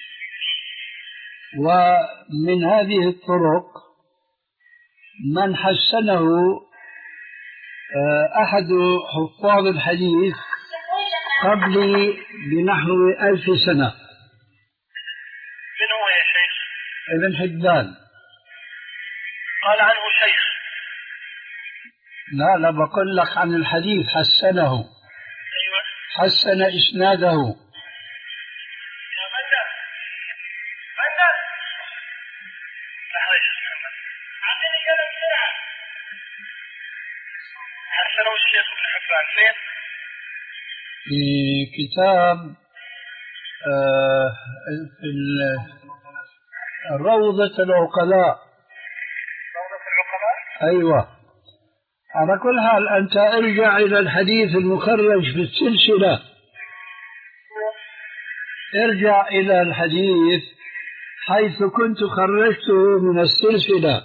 ومن هذه الطرق من حسنه أحد حفاظ الحديث قبلي بنحو ألف سنة. من هو يا شيخ؟ ابن حبان. قال عنه شيخ. لا لا بقول لك عن الحديث حسنه. أيوة. حسن إسناده. يا بندر بندر لحظة يا شيخ محمد، عطيني قلم بسرعة. حسنه الشيخ ابن حبان فين؟ في كتاب آه في روضة العقلاء. روضة العقلاء؟ أيوة. على كل حال أنت ارجع إلى الحديث المخرج في السلسلة، ارجع إلى الحديث حيث كنت خرجته من السلسلة.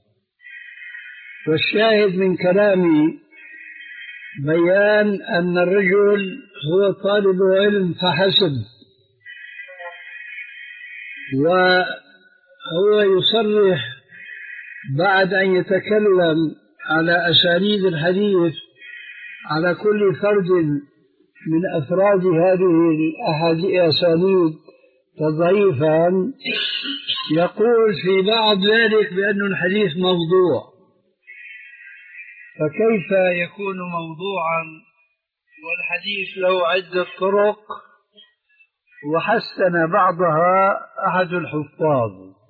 والشاهد من كلامي بيان أن الرجل هو طالب علم فحسب، وهو يصرح بعد أن يتكلم على أسانيد الحديث على كل فرد من أفراد هذه الأسانيد تضعيفا، يقول في بعض ذلك بأن الحديث موضوع. فكيف يكون موضوعا والحديث له عدة طرق وحسن بعضها أحد الحفاظ؟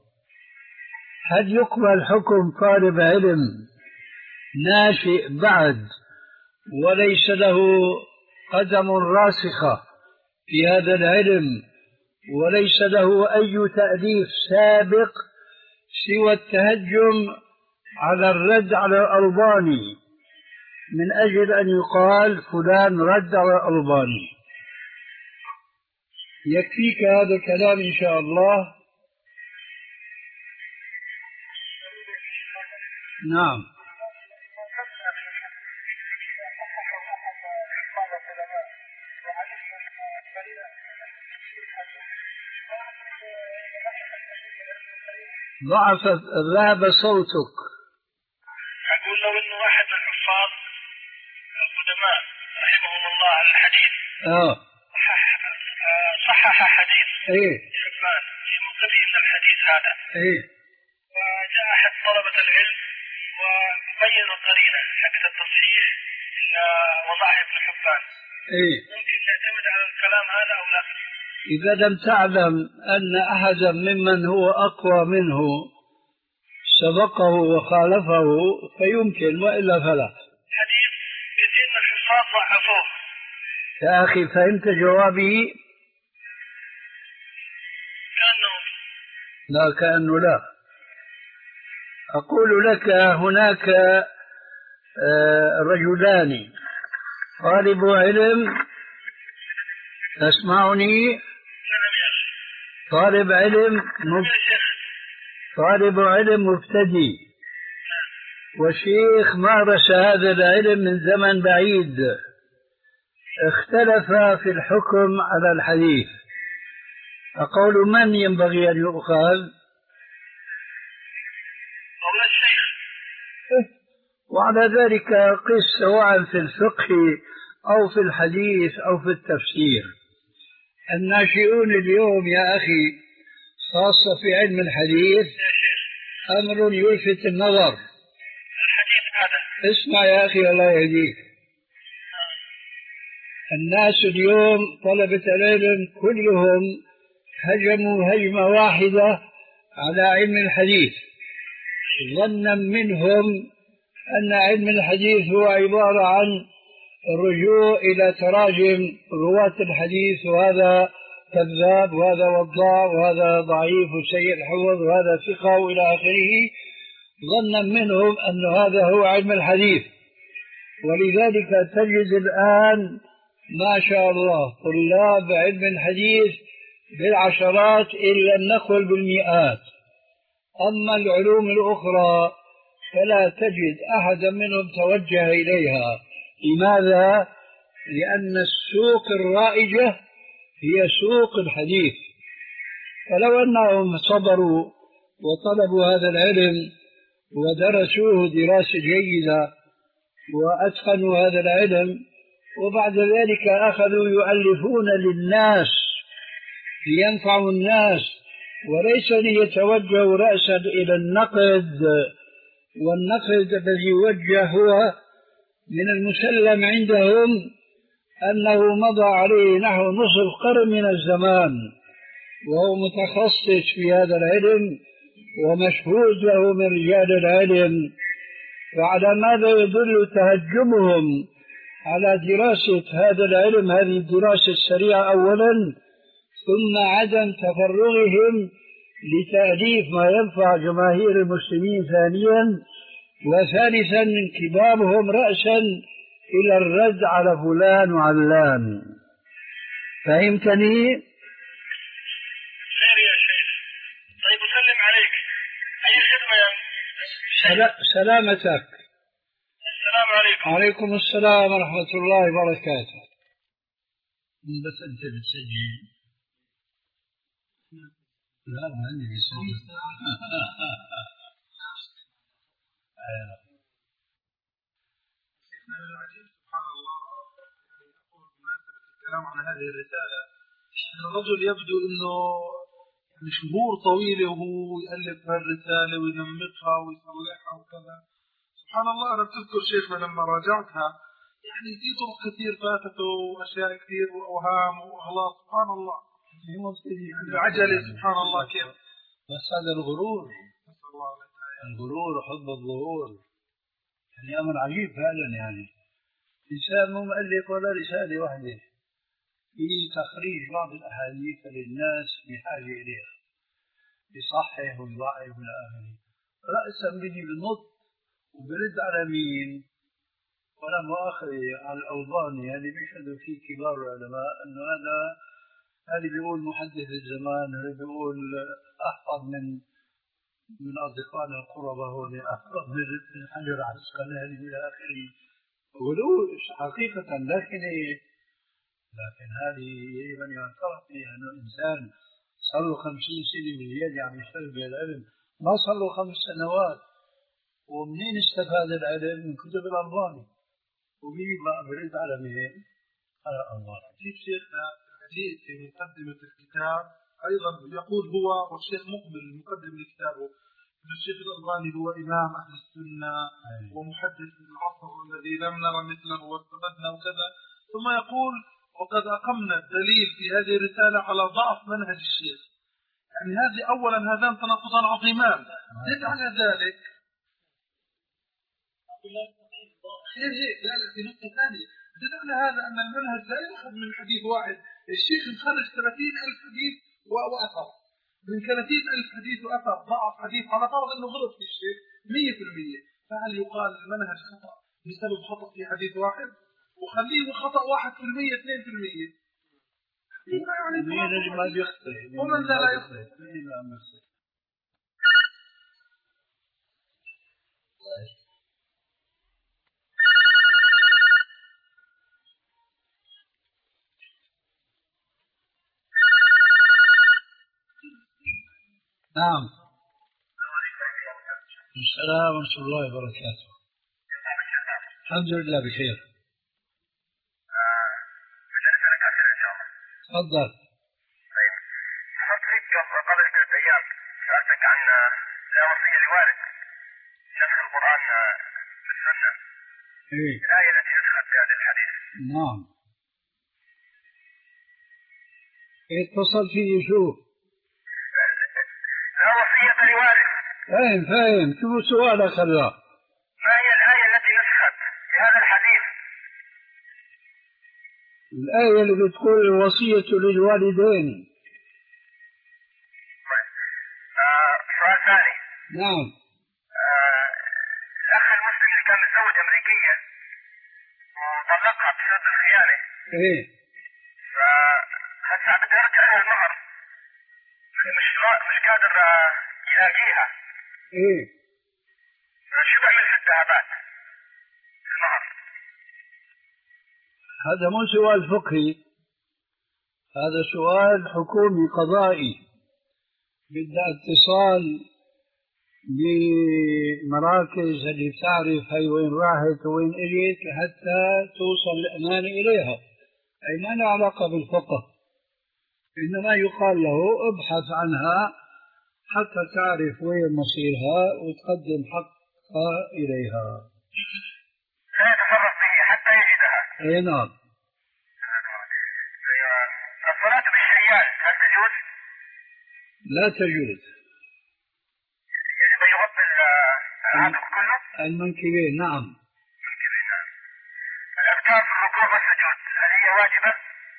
هل يقبل حكم طالب علم ناشئ بعد وليس له قدم راسخة في هذا العلم وليس له أي تأليف سابق سوى التهجم على الرد على الألباني من أجل أن يقال فلان رد على الألباني؟ يكفيك هذا الكلام إن شاء الله. نعم. ضعف ذهب صوتك. أقول لو أنه واحد من الحفاظ القدماء رحمهم الله على الحديث آه. صحح حديث إيه حبان في منتبه هذا. إيه. وجاء أحد طلبة العلم وبين القرينة حق التصحيح وضعها ابن حبان. إيه. ممكن نعتمد على الكلام هذا أو لا؟ إذا لم تعلم أن أحدا ممن هو أقوى منه سبقه وخالفه فيمكن، وإلا فلا. حديث كثير من الحفاظ ضعفوه. يا أخي فهمت جوابي؟ كأنه لا، كأنه لا. أقول لك هناك رجلان، طالب علم، تسمعني؟ طالب علم مب... طالب علم مبتدئ، وشيخ مارس هذا العلم من زمن بعيد، اختلف في الحكم على الحديث. أقول من ينبغي أن يؤخذ؟ والله الشيخ. وعلى ذلك قس سواء في الفقه أو في الحديث أو في التفسير. الناشئون اليوم يا أخي خاصة في علم الحديث أمر يلفت النظر. الحديث هذا. اسمع يا أخي الله يهديك. الناس اليوم طلبة العلم كلهم هجموا هجمة واحدة على علم الحديث، ظنا منهم أن علم الحديث هو عبارة عن الرجوع إلى تراجم رواة الحديث، وهذا كذاب وهذا وضاع وهذا ضعيف وسيء الحفظ وهذا ثقة وإلى آخره، ظنا منهم أن هذا هو علم الحديث. ولذلك تجد الآن ما شاء الله طلاب علم الحديث بالعشرات إن لم نقل بالمئات. أما العلوم الأخرى فلا تجد أحدا منهم توجه إليها. لماذا؟ لأن السوق الرائجة هي سوق الحديث. فلو أنهم صبروا وطلبوا هذا العلم ودرسوه دراسة جيدة وأتقنوا هذا العلم وبعد ذلك أخذوا يؤلفون للناس لينفعوا الناس وليس ليتوجهوا رأسا إلى النقد، والنقد الذي يوجه هو من المسلم عندهم أنه مضى عليه نحو نصف قرن من الزمان وهو متخصص في هذا العلم ومشهود له من رجال العلم. فعلى ماذا يدل تهجمهم على دراسة هذا العلم، هذه الدراسة السريعة أولا، ثم عدم تفرغهم لتأليف ما ينفع جماهير المسلمين ثانيا، وثالثا انكبابهم رأسا إلى الرد على فلان وعلان. فهمتني؟ خير يا شيخ. طيب أسلم عليك. أي خدمة يا سلا... سلامتك. السلام عليكم. وعليكم السلام ورحمة الله وبركاته. بس أنت بتسجل. لا ما عندي بيسجل. سبحان الله. يقول بمناسبة الكلام عن هذه الرسالة أن الرجل يبدو أنه شهور طويلة وهو يألف هالرسالة وينمقها ويصلحها وكذا. سبحان الله. أنا بتذكر شيخنا لما راجعتها يعني في طرق كثير فاتته وأشياء كثير وأوهام وأغلاط. سبحان الله. يعني عجلة. سبحان الله كيف. بس هذا الغرور. الغرور وحب الظهور يعني أمر عجيب فعلا. يعني إنسان مو مؤلف ولا رسالة واحدة في تخريج بعض الأحاديث للناس بحاجة إليها، يصحح ويضعف إلى آخره، رأسا بيجي بالنط وبرد على مين؟ ولا مؤاخذة على الأوضاني يعني بيشهدوا فيه كبار العلماء أنه هذا هذا بيقول محدث الزمان، هذا بيقول أحفظ من من أصدقائنا القربة هون، أحفظ من حجر عسقلاني إلى آخره. غلو حقيقة لكن لكن هذه من يعترف فيها أنه إنسان صار له خمسين سنة باليد عم يشتغل بالعلم، ما صار له خمس سنوات، ومنين استفاد العلم؟ من كتب الألباني، وبيجي بقى برد على مين؟ على الألباني. كيف شيخنا جئت في مقدمة الكتاب أيضا يقول هو والشيخ مقبل مقدم لكتابه أن الشيخ الألباني هو إمام أهل السنة ومحدث العصر الذي لم نرى مثله واستفدنا وكذا، ثم يقول وقد أقمنا الدليل في هذه الرسالة على ضعف منهج الشيخ. يعني هذه أولا هذان تناقضان عظيمان. زد على ذلك خير هيك لا لا في نقطة ثانية، زد على هذا أن المنهج لا يأخذ من حديث واحد. الشيخ مخرج ثلاثين ألف حديث وأثر، من ثلاثين ألف حديث وأثر ضعف حديث على فرض أنه غلط في الشيخ مية في المية، فهل يقال المنهج خطأ بسبب خطأ في حديث واحد؟ وخليه خطأ واحد في المية اثنين في المية يعني مين اللي ما بيخطئ ومن ذا لا يخطئ. نعم. السلام ورحمة الله وبركاته. الحمد لله بخير. تفضل. طيب تفضل قبل ثلاثة أيام سألتك عن لا وصية لوارث نسخ القرآن بالسنة. إيه. الآية التي نسخت في هذا الحديث. نعم. اتصل فيه شو؟ لا وصية لوارث. فاهم فاهم شو سؤالك هلا؟ ما هي الآية التي نسخت في هذا الحديث؟ الآية اللي بتقول الوصية للوالدين. آه سؤال ثاني. نعم. آه الأخ المسلم اللي كان متزوج أمريكية وطلقها بسبب الخيانة. إيه. فهسه بدي أرجع لها المهر مش مش قادر يلاقيها. إيه. شو بعمل في الذهبات المهر؟ هذا مو سؤال فقهي، هذا سؤال حكومي قضائي، بدها اتصال بمراكز اللي بتعرف هي وين راحت وين اجت لحتى توصل الأمانة إليها. أي ما له علاقة بالفقه، إنما يقال له ابحث عنها حتى تعرف وين مصيرها وتقدم حقها إليها. لا يتصرف به حتى يجدها. أي نعم. الصلاة بالشريان هل تجوز؟ لا تجوز. يجب أن يغطي العاتق كله؟ المنكبين نعم. المنكبين نعم. الأذكار في الركوع والسجود هل هي واجبة؟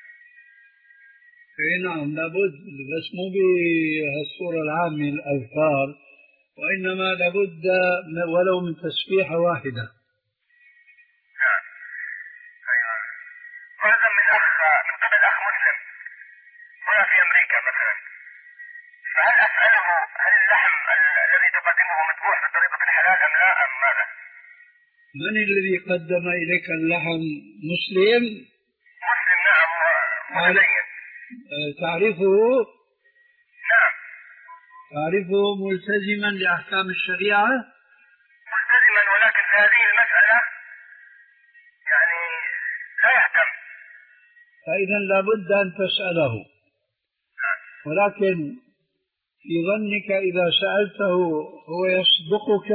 اي نعم لابد، بس مو بهالصورة العامة من الأذكار، وإنما لابد ولو من تسبيحة واحدة. نعم. أيوة. فرضا من أخ من قبل أخ مسلم هنا في أمريكا مثلا، فهل أسأله هل اللحم الذي تقدمه مذبوح بطريقة الحلال أم لا أم ماذا؟ من الذي قدم إليك اللحم؟ مسلم؟ مسلم نعم ومتدين. تعرفه؟ نعم. تعرفه ملتزما لأحكام الشريعة؟ ملتزما، ولكن في هذه المسألة يعني لا يهتم. فإذا لابد أن تسأله، ولكن في ظنك إذا سألته هو يصدقك؟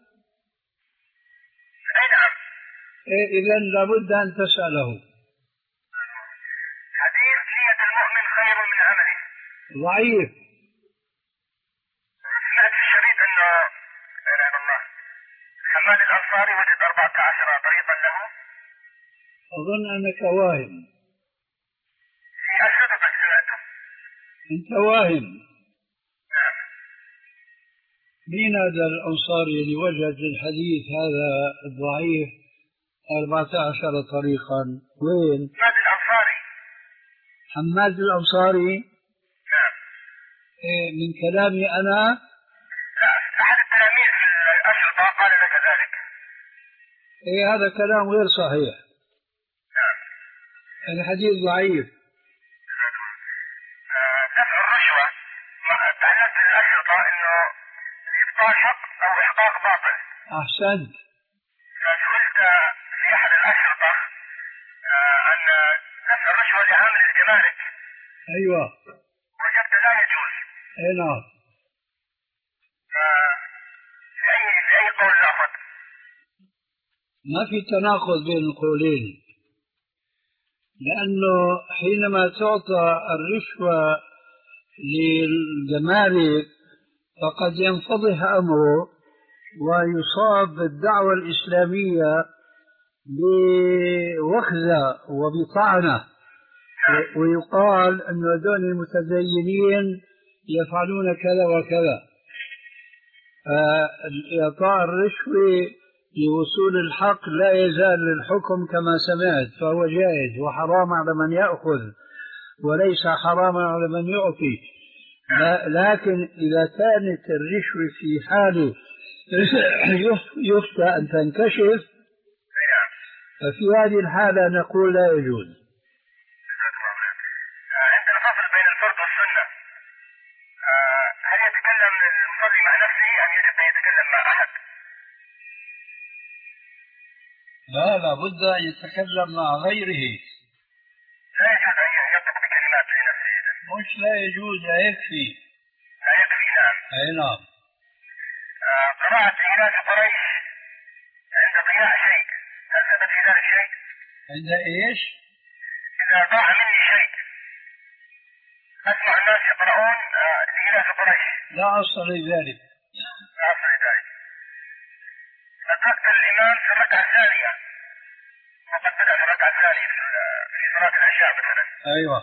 أي نعم. إذا لابد أن تسأله. حديث نية المؤمن خير من عمله ضعيف. سمعت في الشريط أنه لا إله إلا الله حماد الأنصاري وجد أربعة عشر طريقا له. أظن أنك واهم. في أشرطة قد سمعته. أنت واهم. نعم. مين هذا الأنصاري اللي وجد الحديث هذا الضعيف أربعة عشر طريقا؟ وين؟ حماد الأنصاري. حماد الأنصاري؟ نعم. إيه من كلامي أنا؟ لا، أحد التلاميذ في الأشرطة قال لك ذلك. إيه هذا كلام غير صحيح. نعم. الحديث ضعيف. دفع الرشوة تعلمت في الأشرطة إنه إبطال حق أو إحقاق باطل. أحسنت. فسئلت في أحد الأشرطة عن دفع الرشوة لعامل الجمارك. أيوة. وجدت لا اي نعم. في أي في أي قول نأخذ؟ ما في تناقض بين القولين، لأنه حينما تعطى الرشوة للجمارك فقد ينفضح أمره ويصاب بالدعوة الإسلامية بوخزة وبطعنة، ويقال أن هذول المتدينين يفعلون كذا وكذا. فإعطاء الرشوة لوصول الحق لا يزال للحكم كما سمعت، فهو جائز وحرام على من يأخذ وليس حراما على من يعطي. لكن إذا كانت الرشوة في حال يخشى أن تنكشف ففي هذه الحالة نقول لا يجوز. عندنا فصل بين الفرض والسنة، هل يتكلم المصلي مع نفسه أم يجب أن يتكلم مع أحد؟ لا، لابد أن يتكلم مع غيره. لا يجوز أن ينطق بكلمات لنفسه؟ مش لا يجوز، لا يكفي. لا يكفي، نعم. أي نعم. قراءة إيلاف قريش عند ضياع شيء، هل ثبت في ذلك شيء؟ عند إيش؟ إذا ضاع مني شيء أسمع الناس يقرؤون إيلاف قريش. لا أصل لذلك. لا أصل لذلك. أدركت الإمام في الركعة الثانية وقد بدأ في الركعة الثانية في صلاة العشاء مثلا. أيوة.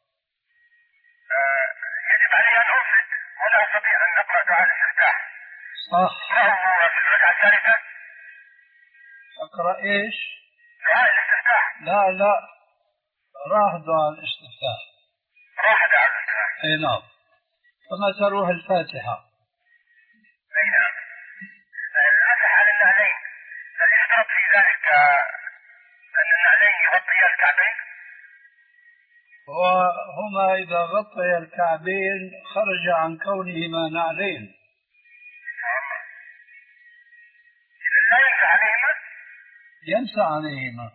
آه يجب علي أن أنصت ولا أستطيع أن أقرأ دعاء الاستفتاح. صح. أقرأه في الركعة الثالثة. أقرأ إيش؟ دعاء الاستفتاح. لا لا، راح دعاء الاستفتاح. راح دعاء الاستفتاح. أي نعم، كما تروح الفاتحة. أي نعم. المسح على النعلين، هل يشترط في ذلك أن النعلين يغطيا الكعبين؟ وهما إذا غطيا الكعبين خرج عن كونهما نعلين. لا يمسح عليهما؟ يمسح عليهما،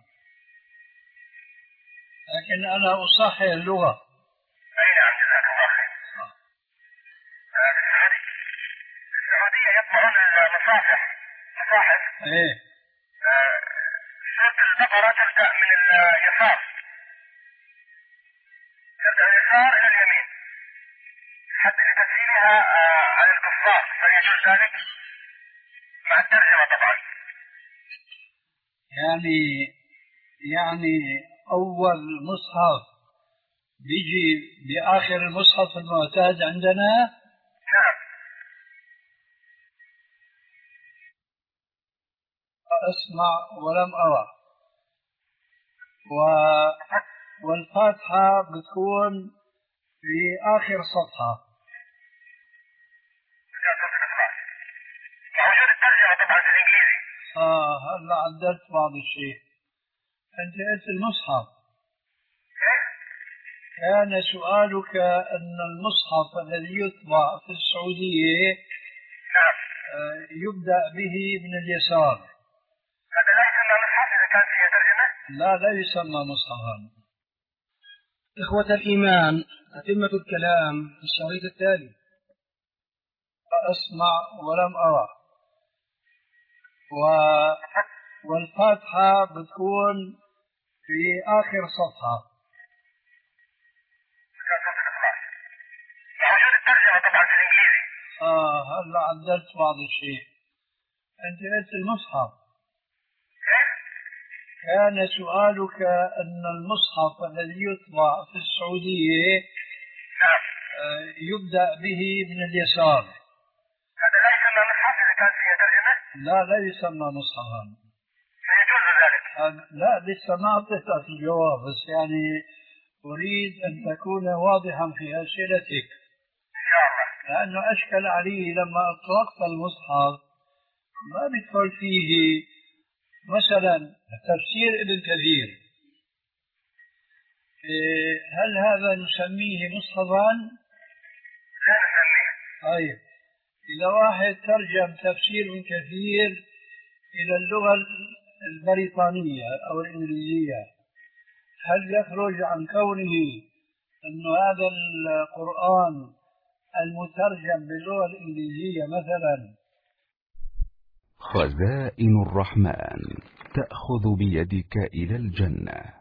لكن أنا أصحح اللغة. أي نعم، جزاك الله خير. في السعودية يطبعون المصاحف مصاحف. إيه. سورة البقرة تبدأ من اليسار، تبدأ من اليسار إلى اليمين حتى تفسيرها على الكفار، فيجوز ذلك مع الترجمة طبعا. يعني يعني أول مصحف بيجي بآخر المصحف المعتاد عندنا. نعم. أسمع ولم أرى. و... والفاتحة بتكون في آخر صفحة. موجود الترجمة طبعا في الإنجليزي. آه هلا عدلت بعض الشيء. أنت قلت المصحف. كان سؤالك أن المصحف الذي يطبع في السعودية نعم. آه يبدأ به من اليسار. هذا لا يسمى مصحف إذا كان فيه ترجمة؟ لا، لا يسمى مصحفا. إخوة الإيمان، أتمة الكلام في الشريط التالي. أسمع ولم أرى. و... والفاتحة بتكون في آخر صفحة. موجود الترجمة طبعا في الإنجليزي. آه هلا عدلت بعض الشيء. أنت قلت المصحف. كان سؤالك أن المصحف الذي يطبع في السعودية نعم. آه يبدأ به من اليسار. هذا لا يسمى مصحف إذا كان فيه ترجمة؟ لا، لا يسمى مصحفا. فيجوز ذلك؟ لا، لسه ما أعطيتك الجواب، بس يعني أريد أن تكون واضحا في أسئلتك. إن شاء الله. لأنه أشكل علي لما أطلقت المصحف ما بيدخل فيه مثلا تفسير ابن كثير، هل هذا نسميه مصحفا؟ لا نسميه. طيب، إذا واحد ترجم تفسير ابن كثير إلى اللغة البريطانية أو الإنجليزية، هل يخرج عن كونه أن هذا القرآن المترجم باللغة الإنجليزية مثلا. خزائن الرحمن تأخذ بيدك إلى الجنة.